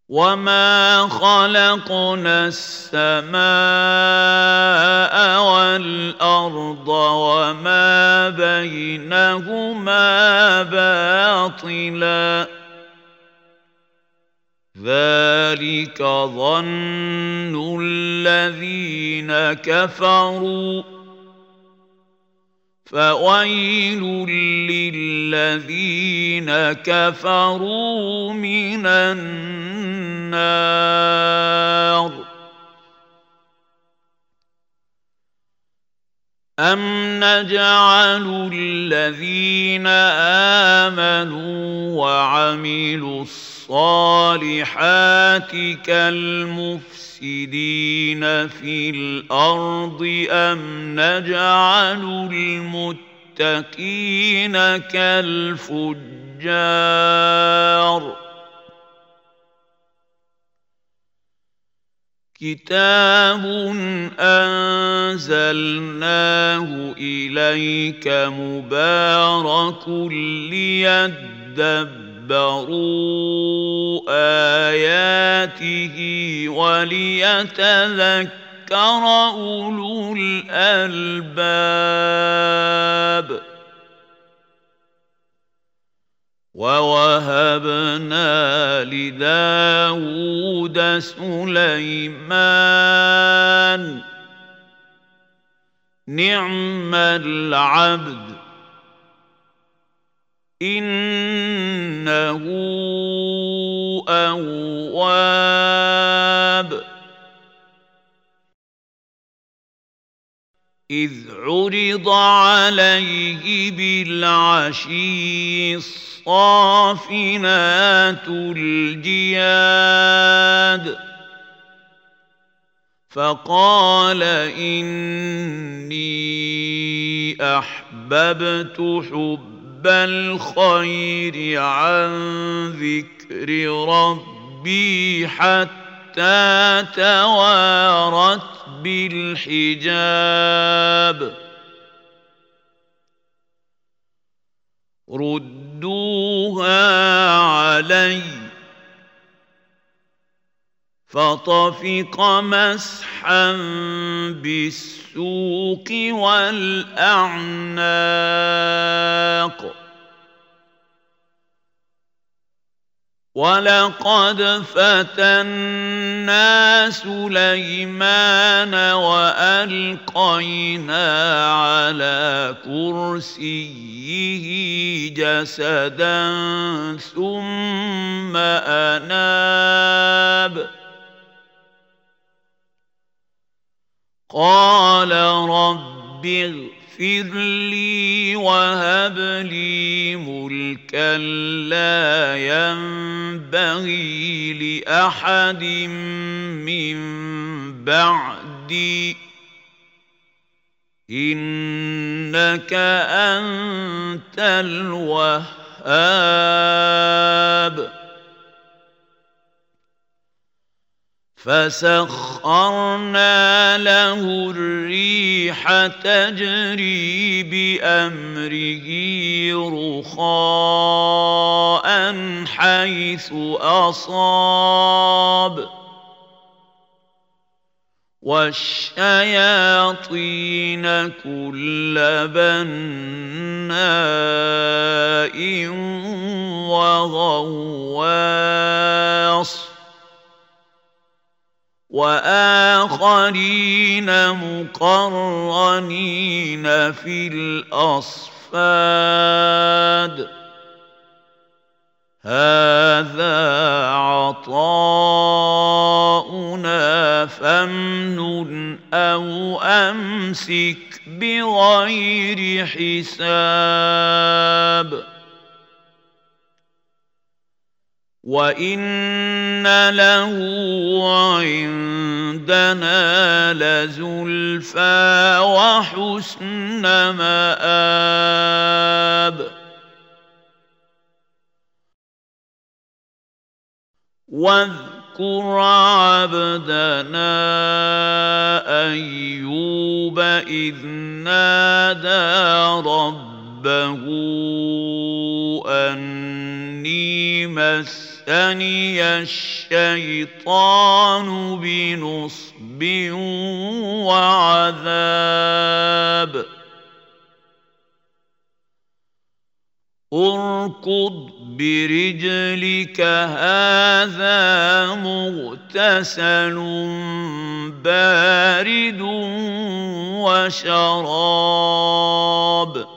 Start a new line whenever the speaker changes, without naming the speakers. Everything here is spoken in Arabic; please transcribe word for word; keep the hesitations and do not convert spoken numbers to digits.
وما خلقنا السماء والأرض وما بينهما باطلا ذلك ظن الذين كفروا فويل للذين كفروا من النار أم نجعل الذين آمنوا وعملوا الصالحات كالمفسدين في الأرض أم نجعل المتقين كالفجار كتاب أنزلناه إليك مبارك ليدبروا آياته وليتذكر أولو الألباب ووهبنا لداود سليمان نعم العبد إنه أواب إذ عرض عليه بالعشي الصافنات الجياد فقال إني أحببت حب الخير عن ذكر ربي حتى توارت بالحجاب ردوها علي فطفق مسحا بالسوق والأعناق ولقد فتنا سليمان وألقينا على كرسيه جسدا ثم أناب قال رب اغفر لي وهب لي ملكا لا ينبغي لأحد من بعدي إنك أنت الوهاب فسخرنا له الريح تجري بأمره رخاء حيث أصاب والشياطين كل بناء وغواص وآخرين مقرنين في الأصفاد هذا عطاؤنا فامنن أو أمسك بغير حساب وإن له عندنا لزلفى وحسن مآب واذكر عبدنا أيوب إذ نادى ربه أني مسني مسني الشيطان بنصب وعذاب اركض برجلك هذا مغتسل بارد وشراب